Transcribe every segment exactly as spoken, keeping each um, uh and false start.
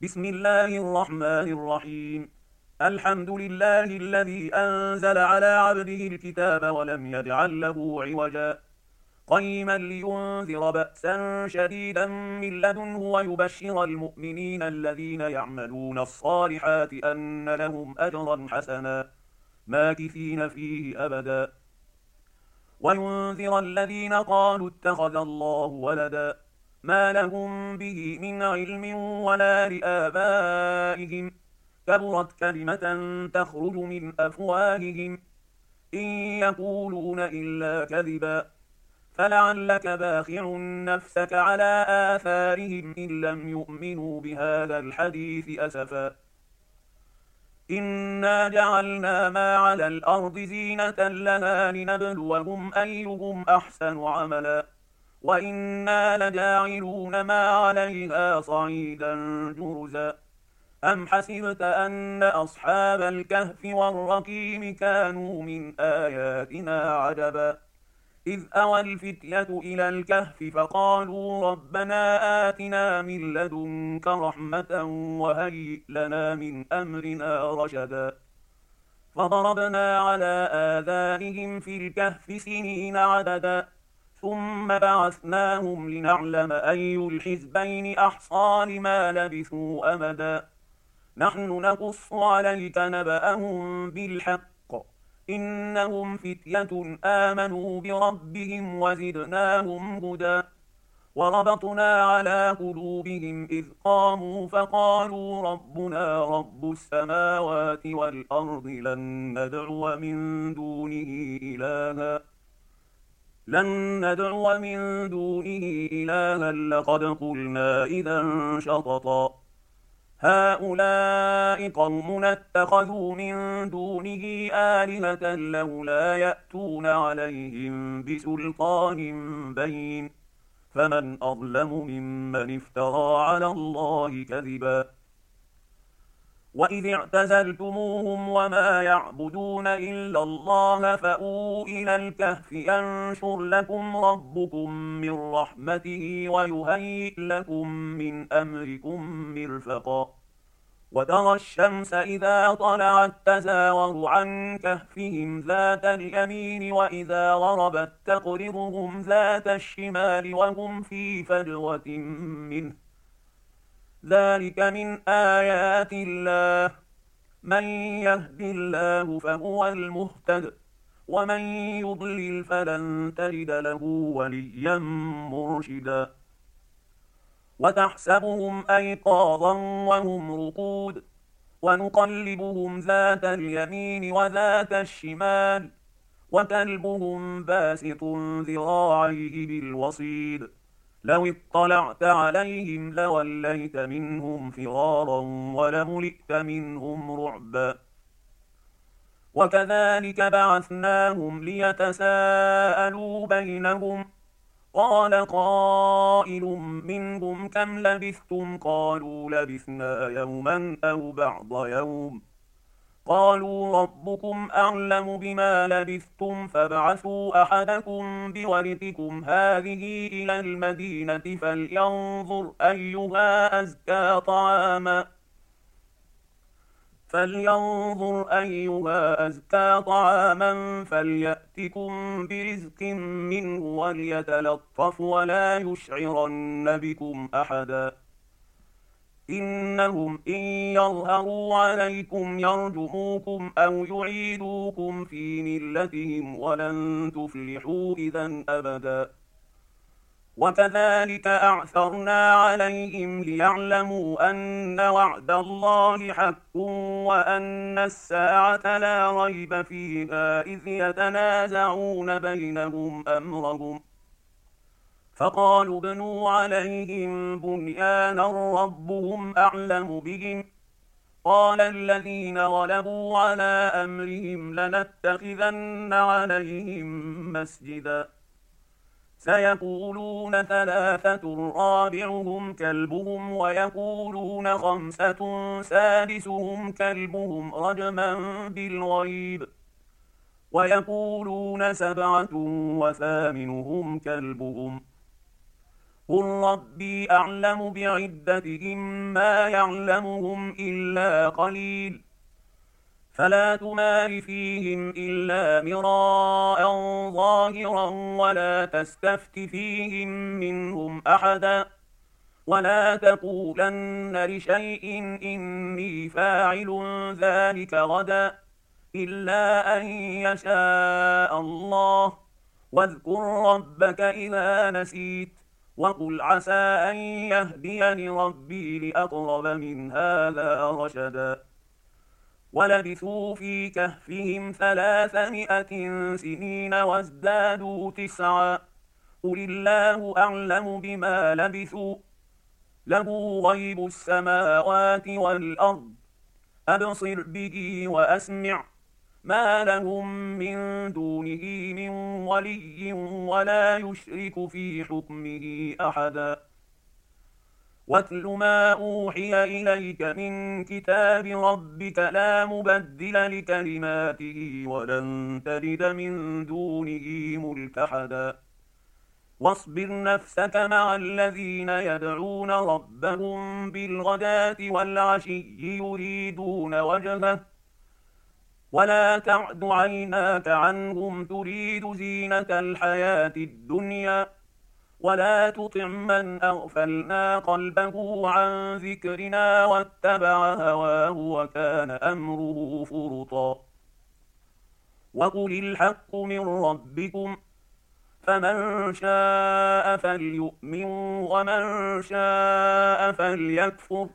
بسم الله الرحمن الرحيم. الحمد لله الذي أنزل على عبده الكتاب ولم يجعل له عوجا قيما لينذر بأسا شديدا من لدنه ويبشر المؤمنين الذين يعملون الصالحات أن لهم أجرا حسنا ماكثين فيه أبدا وينذر الذين قالوا اتخذ الله ولدا ما لهم به من علم ولا لآبائهم كبرت كلمة تخرج من أفواههم إن يقولون إلا كذبا فلعلك باخع نفسك على آثارهم إن لم يؤمنوا بهذا الحديث أسفا إنا جعلنا ما على الأرض زينة لها لنبلوهم أيهم أحسن عملا وإنا لجاعلون ما عليها صعيدا جرزا أم حسبت أن أصحاب الكهف والرقيم كانوا من آياتنا عجبا إذ أوى الفتية إلى الكهف فقالوا ربنا آتنا من لدنك رحمة وهيئ لنا من أمرنا رشدا فضربنا على آذانهم في الكهف سنين عددا ثم بعثناهم لنعلم أي الحزبين أحصى لما لبثوا أمدا نحن نقص عليك نبأهم بالحق إنهم فتية آمنوا بربهم وزدناهم هدى وربطنا على قلوبهم إذ قاموا فقالوا ربنا رب السماوات والأرض لن ندعو من دونه إلها لن ندعو من دونه إلها لقد قلنا إذا شططا هؤلاء قوم اتخذوا من دونه آلهة لولا يأتون عليهم بسلطان بين فمن أظلم ممن افترى على الله كذبا وإذ اعتزلتموهم وما يعبدون إلا الله فأووا إلى الكهف ينشر لكم ربكم من رحمته ويهيئ لكم من أمركم مرفقا وترى الشمس إذا طلعت تزاور عن كهفهم ذات اليمين وإذا غربت تقرضهم ذات الشمال وهم في فجوة منه ذلك من آيات الله من يهد الله فهو المهتد ومن يضلل فلن تجد له وليا مرشدا وتحسبهم أيقاظا وهم رقود ونقلبهم ذات اليمين وذات الشمال وكلبهم باسط ذراعيه بالوصيد لو اطلعت عليهم لوليت منهم فرارا ولملئت منهم رعبا وكذلك بعثناهم ليتساءلوا بينهم قال قائل منهم كم لبثتم قالوا لبثنا يوما أو بعض يوم قالوا ربكم أعلم بما لبثتم فابعثوا أحدكم بورقكم هذه إلى المدينة فلينظر أيها أزكى طعاما فلينظر أيها أزكى طعاما فليأتكم برزق منه وليتلطف ولا يشعرن بكم أحدا إنهم إن يظهروا عليكم يرجموكم أو يعيدوكم في ملتهم ولن تفلحوا إذا أبدا وكذلك أعثرنا عليهم ليعلموا أن وعد الله حق وأن الساعة لا ريب فيها إذ يتنازعون بينهم أمرهم فقالوا ابنوا عليهم بنيانا ربهم أعلم بهم قال الذين غلبوا على أمرهم لنتخذن عليهم مسجدا سيقولون ثلاثة رابعهم كلبهم ويقولون خمسة سادسهم كلبهم رجما بالغيب ويقولون سبعة وثامنهم كلبهم قل ربي أعلم بعدتهم ما يعلمهم إلا قليل فلا تمار فيهم إلا مراء ظاهرا ولا تستفت فيهم منهم أحدا ولا تقولن لشيء إني فاعل ذلك غدا إلا أن يشاء الله واذكر ربك إذا نسيت وقل عسى أن يهديني ربي لأقرب من هذا رشدا ولبثوا في كهفهم ثلاثمائة سنين وازدادوا تسعا قل الله أعلم بما لبثوا له غيب السماوات والأرض أبصر به وأسمع ما لهم من دونه من ولي ولا يشرك في حكمه أحدا واتل ما أوحي إليك من كتاب ربك لا مبدل لكلماته ولن تجد من دونه ملتحدا واصبر نفسك مع الذين يدعون ربهم بالغداة والعشي يريدون وجهه ولا تعد عيناك عنهم تريد زينة الحياة الدنيا ولا تطع من أغفلنا قلبه عن ذكرنا واتبع هواه وكان أمره فرطا وقل الحق من ربكم فمن شاء فليؤمن ومن شاء فليكفر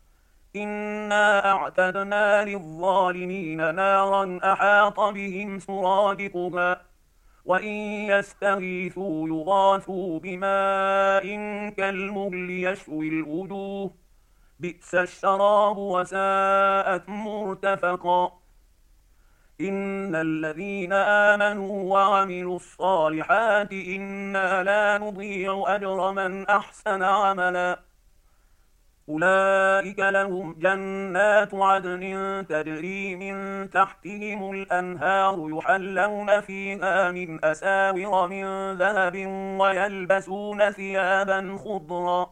إنا أعتدنا للظالمين نارا أحاط بهم سرادقها وإن يستغيثوا يغاثوا بماء كالمهل يشوي الوجوه بئس الشراب وساءت مرتفقا إن الذين آمنوا وعملوا الصالحات إنا لا نضيع أجر من أحسن عملا أولئك لهم جنات عدن تجري من تحتهم الأنهار يحلون فيها من أساور من ذهب ويلبسون ثيابا خضرا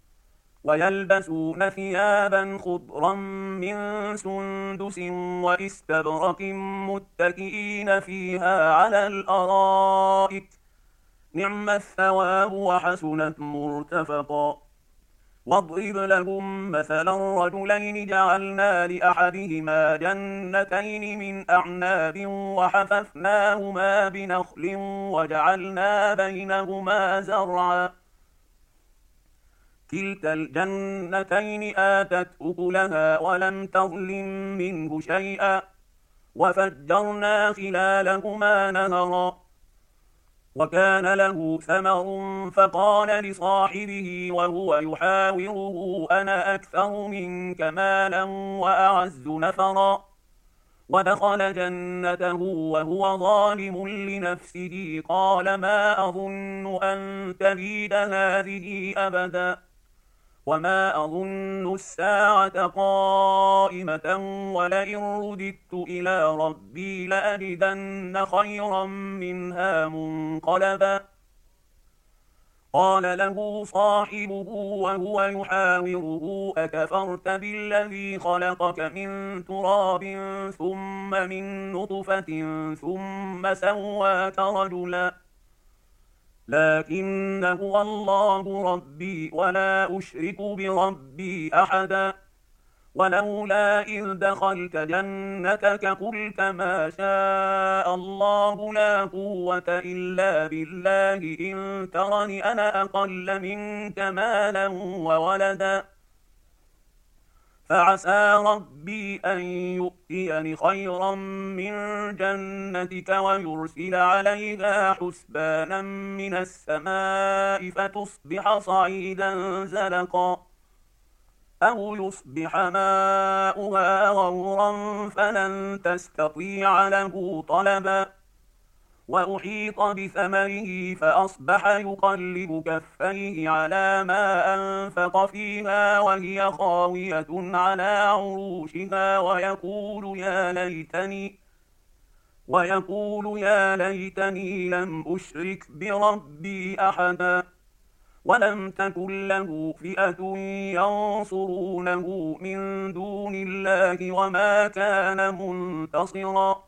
ويلبسون ثيابا خضرا من سندس واستبرق متكئين فيها على الأرائك نعم الثواب وحسنت مرتفقا واضرب لهم مثلا رجلين جعلنا لأحدهما جنتين من أعناب وحففناهما بنخل وجعلنا بينهما زرعا كلتا الجنتين آتت أكلها ولم تظلم منه شيئا وفجرنا خلالهما نهرا وكان له ثمر فقال لصاحبه وهو يحاوره أنا أكثر منك مالا وأعز نفرا ودخل جنته وهو ظالم لنفسه قال ما أظن أن تبيد هذه أبدا وما أظن الساعة قائمة ولئن رددت إلى ربي لأجدن خيرا منها منقلبا قال له صاحبه وهو يحاوره أكفرت بالذي خلقك من تراب ثم من نطفة ثم سواك رجلا لكن هو الله ربي ولا أشرك بربي أحدا ولولا إذ دخلت جنتك قلت ما شاء الله لا قوة إلا بالله إن ترني أنا أقل منك مالا وولدا فعسى ربي أن يؤتيني خيرا من جنتك ويرسل عليها حسبانا من السماء فتصبح صعيدا زلقا أو يصبح ماؤها غورا فلن تستطيع له طلبا وأحيط بثمره فأصبح يقلب كفيه على ما أنفق فيها وهي خاوية على عروشها ويقول يا ليتني ويقول يا ليتني لم أشرك بربي أحدا ولم تكن له فئة ينصرونه من دون الله وما كان منتصرا.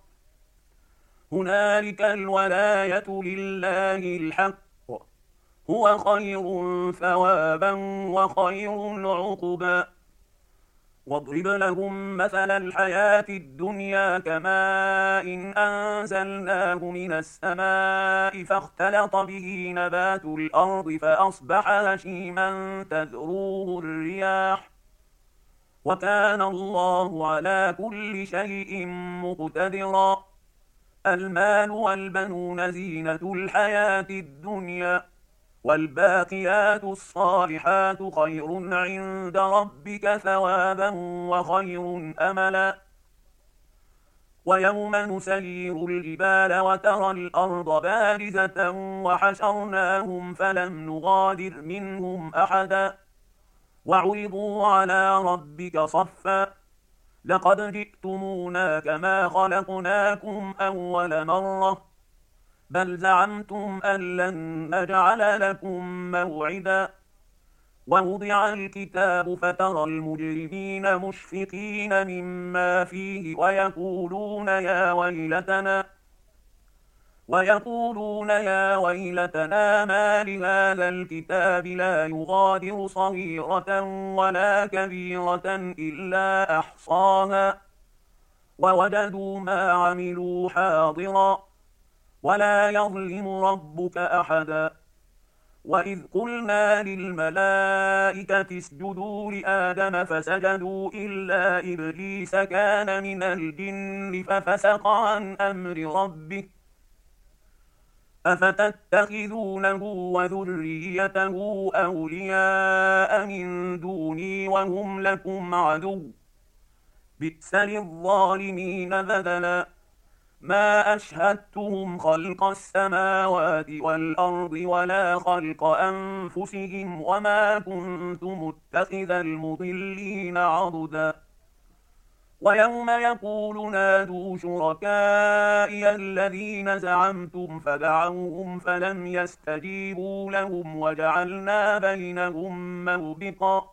هنالك الولاية لله الحق، هو خير ثوابا وخير عقبا. واضرب لهم مثل الحياة الدنيا كماء إن أنزلناه من السماء فاختلط به نبات الأرض فأصبح هشيما تذروه الرياح، وكان الله على كل شيء مقتدرا. المال والبنون زينة الحياة الدنيا، والباقيات الصالحات خير عند ربك ثوابا وخير أملا. ويوم نسير الجبال وترى الأرض بارزة وحشرناهم فلم نغادر منهم أحدا وعرضوا على ربك صفا لقد جئتمونا كما خلقناكم أول مرة بل زعمتم أن لن نجعل لكم موعدا. ووضع الكتاب فترى المجرمين مشفقين مما فيه ويقولون يا ويلتنا ويقولون يا ويلتنا ما لهذا الكتاب لا يغادر صغيرة ولا كبيرة إلا أحصاها ووجدوا ما عملوا حاضرا ولا يظلم ربك أحدا. وإذ قلنا للملائكة اسجدوا لآدم فسجدوا إلا إبليس كان من الجن ففسق عن أمر ربه أفتتخذونه وذريته أولياء من دوني وهم لكم عدو بئس للظالمين بدلا. ما أشهدتهم خلق السماوات والأرض ولا خلق أنفسهم وما كنت متخذ المضلين عضدا. ويوم يقول نادوا شركائي الذين زعمتم فدعوهم فلم يستجيبوا لهم وجعلنا بينهم موبقا.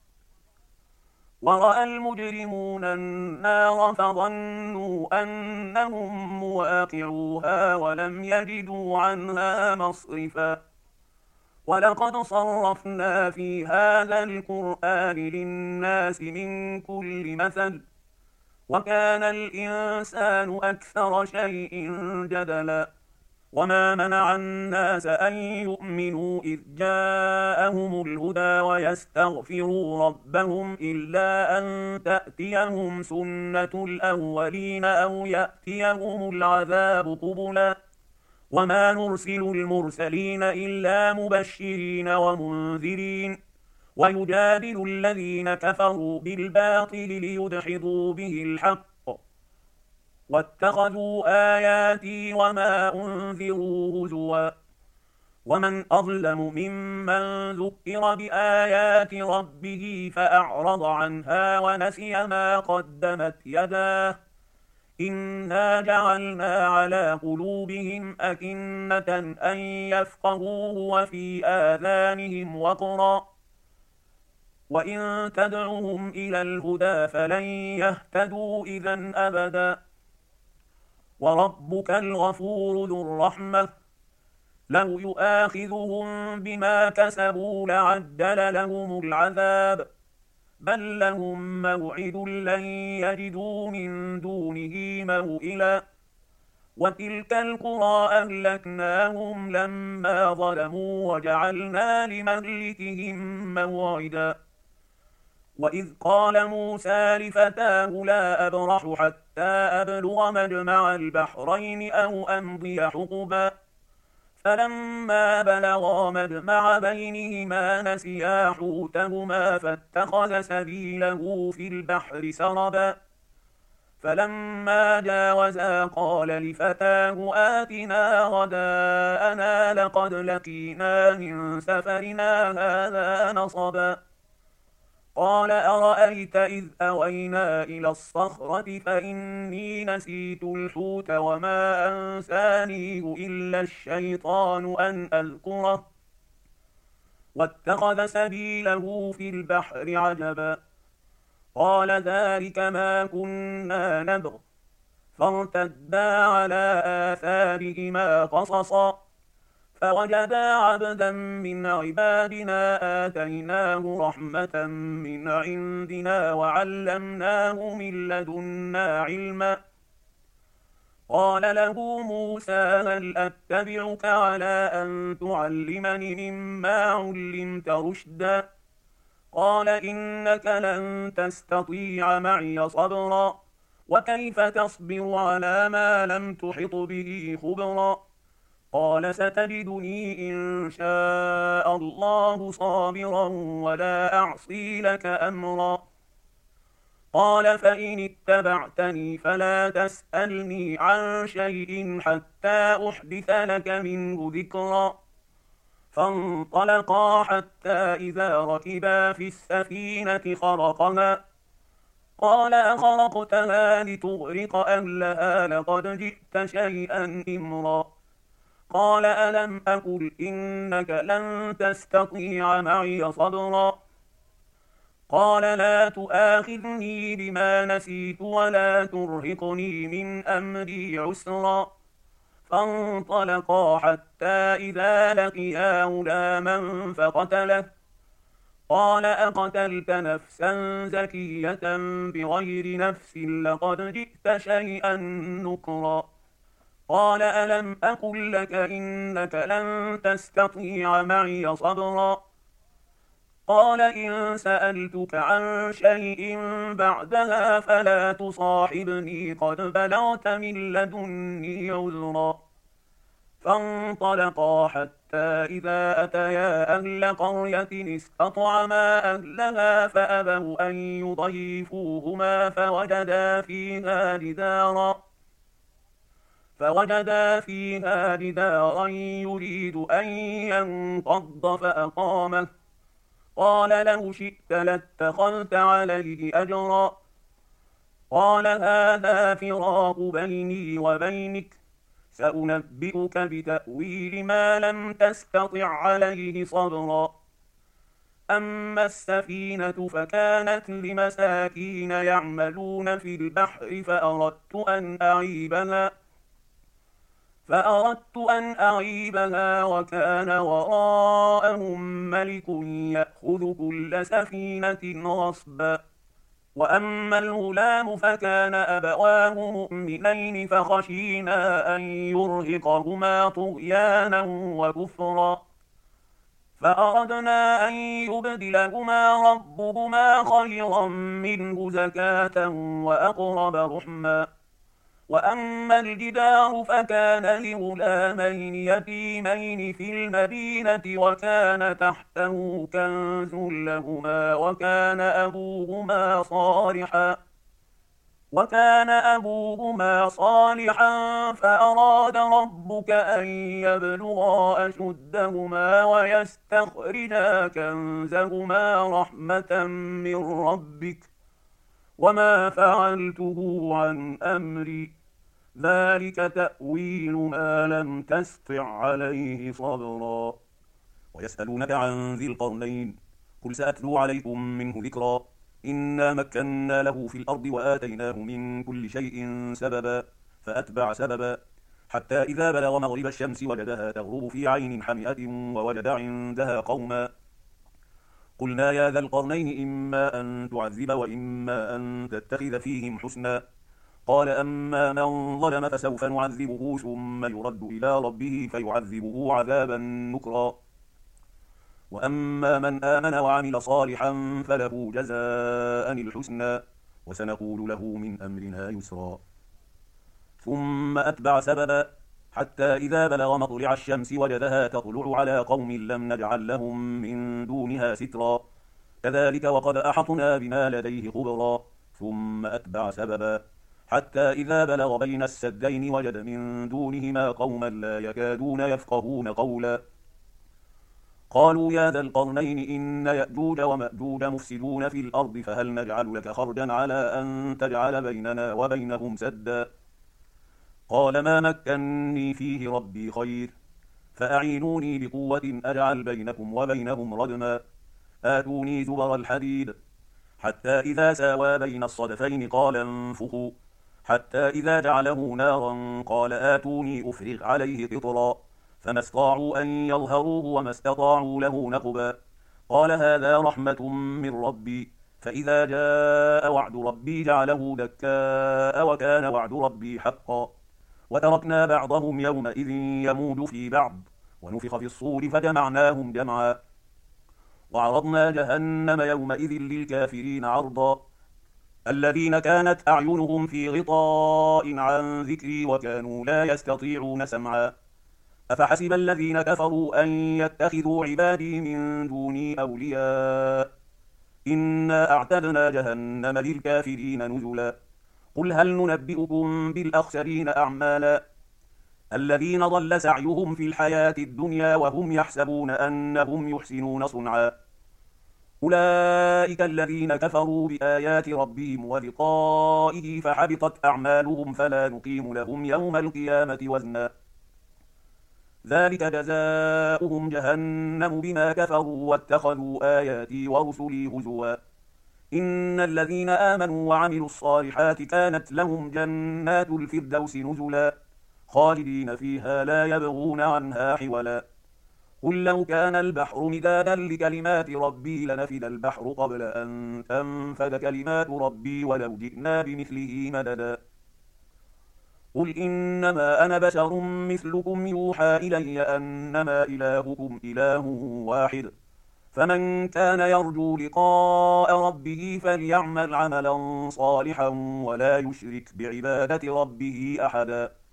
ورأى المجرمون النار فظنوا أنهم مواقعوها ولم يجدوا عنها مصرفا. ولقد صرفنا في هذا القرآن للناس من كل مثل وكان الإنسان أكثر شيء جدلا. وما منع الناس أن يؤمنوا إذ جاءهم الهدى ويستغفروا ربهم إلا أن تأتيهم سنة الأولين أو يأتيهم العذاب قبلا. وما نرسل المرسلين إلا مبشرين ومنذرين ويجادل الذين كفروا بالباطل ليدحضوا به الحق واتخذوا آياتي وما أنذروا هزوا. ومن أظلم ممن ذكر بآيات ربه فأعرض عنها ونسي ما قدمت يداه إنا جعلنا على قلوبهم أكنة أن يفقهوه وفي آذانهم وقرا وإن تدعوهم إلى الهدى فلن يهتدوا إذا أبدا. وربك الغفور ذو الرحمة لو يؤاخذهم بما كسبوا لعجل لهم العذاب بل لهم موعد لن يجدوا من دونه موئلا. وتلك القرى أهلكناهم لما ظلموا وجعلنا لمهلكهم موعدا. وإذ قال موسى لفتاه لا أبرح حتى أبلغ مجمع البحرين أو أمضي حقبا فلما بلغا مجمع بينهما نسيا حوتهما فاتخذ سبيله في البحر سربا فلما جاوزا قال لفتاه آتنا غداءنا لقد لقينا من سفرنا هذا نصبا قال أرأيت إذ أوينا إلى الصخرة فإني نسيت الحوت وما أنسانيه إلا الشيطان أن أذكره واتخذ سبيله في البحر عجبا قال ذلك ما كنا نبغ فارتدا على آثارهما قصصا فوجدا عبدا من عبادنا آتيناه رحمة من عندنا وعلمناه من لدنا علما قال له موسى هل أتبعك على أن تعلمني مما علمت رشدا قال إنك لن تستطيع معي صبرا وكيف تصبر على ما لم تحط به خبرا قال ستجدني إن شاء الله صابرا ولا أعصي لك أمرا قال فإن اتبعتني فلا تسألني عن شيء حتى أحدث لك منه ذكرا فانطلقا حتى إذا ركبا في السفينة خرقها قال أخرقتها لتغرق أهلها لقد جئت شيئا إمرا قال ألم أقل إنك لن تستطيع معي صبرا قال لا تؤاخذني بما نسيت ولا ترهقني من أمري عسرا فانطلقا حتى إذا لقيا غلاما فقتله قال أقتلت نفسا زكية بغير نفس لقد جئت شيئا نكرا قال ألم أقل لك إنك لن تستطيع معي صبرا قال إن سألتك عن شيء بعدها فلا تصاحبني قد بلغت من لدني عذرا فانطلقا حتى إذا أتيا أهل قرية استطعما أهلها فأبوا أن يضيفوهما فوجدا فيها جدارا فوجدا فيها جدارا يريد أن ينقض فأقامه قال لو شئت لاتخذت عليه أجرا قال هذا فراق بيني وبينك سأنبئك بتأويل ما لم تستطع عليه صبرا أما السفينة فكانت لمساكين يعملون في البحر فأردت أن أعيبها فأردت أن أعيبها وكان وراءهم ملك يأخذ كل سفينة غصبا وأما الغلام فكان أبواه مؤمنين فخشينا أن يرهقهما طغيانا وكفرا فأردنا أن يبدلهما ربهما خيرا منه زكاة وأقرب رحما وأما الجدار فكان لغلامين يتيمين في المدينة وكان تحته كنز لهما وكان أبوهما صالحا وكان أبوهما صالحا فأراد ربك أن يبلغا أشدهما ويستخرجا كنزهما رحمة من ربك وما فعلته عن أمري ذلك تأويل ما لم تستطع عليه صبرا ويسألونك عن ذي القرنين قل سأتلو عليكم منه ذكرا إنا مكنا له في الأرض وآتيناه من كل شيء سببا فأتبع سببا حتى إذا بلغ مغرب الشمس وجدها تغرب في عين حمئة ووجد عندها قوما قلنا يا ذا القرنين إما أن تعذب وإما أن تتخذ فيهم حسنا قال أما من ظلم فسوف نعذبه ثم يرد إلى ربه فيعذبه عذابا نكرا وأما من آمن وعمل صالحا فله جزاء الحسنى وسنقول له من أمرنا يسرا ثم أتبع سببا حتى إذا بلغ مطلع الشمس وجدها تطلع على قوم لم نجعل لهم من دونها سترا كذلك وقد أحطنا بما لديه خبرا ثم أتبع سببا حتى إذا بلغ بين السدين وجد من دونهما قوما لا يكادون يفقهون قولا قالوا يا ذا القرنين إن يأجوج ومأجوج مفسدون في الأرض فهل نجعل لك خرجا على أن تجعل بيننا وبينهم سدا قال ما مكني فيه ربي خير فأعينوني بقوة أجعل بينكم وبينهم ردما آتوني زبر الحديد حتى إذا ساوى بين الصدفين قال انفخوا حتى إذا جعله نارا قال آتوني أفرغ عليه قطرا فما استطاعوا أن يظهروه وما استطاعوا له نقبا قال هذا رحمة من ربي فإذا جاء وعد ربي جعله دكاء وكان وعد ربي حقا وتركنا بعضهم يومئذ يموج في بعض ونفخ في الصور فجمعناهم جمعا وعرضنا جهنم يومئذ للكافرين عرضا الذين كانت أعينهم في غطاء عن ذكري وكانوا لا يستطيعون سمعا أفحسب الذين كفروا أن يتخذوا عبادي من دوني أولياء إنا أعتدنا جهنم للكافرين نزلا قل هل ننبئكم بالأخسرين أعمالا الذين ضل سعيهم في الحياة الدنيا وهم يحسبون أنهم يحسنون صنعا أولئك الذين كفروا بآيات ربهم ولقائه فحبطت أعمالهم فلا نقيم لهم يوم القيامة وزنا ذلك جزاؤهم جهنم بما كفروا واتخذوا آياتي ورسلي هزوا إن الذين آمنوا وعملوا الصالحات كانت لهم جنات الفردوس نزلا خالدين فيها لا يبغون عنها حولا قل لو كان البحر مدادا لكلمات ربي لنفد البحر قبل أن تنفد كلمات ربي ولو جئنا بمثله مددا قل إنما أنا بشر مثلكم يوحى إلي أنما إلهكم إله واحد فمن كان يرجو لقاء ربه فليعمل عملا صالحا ولا يشرك بعبادة ربه أحدا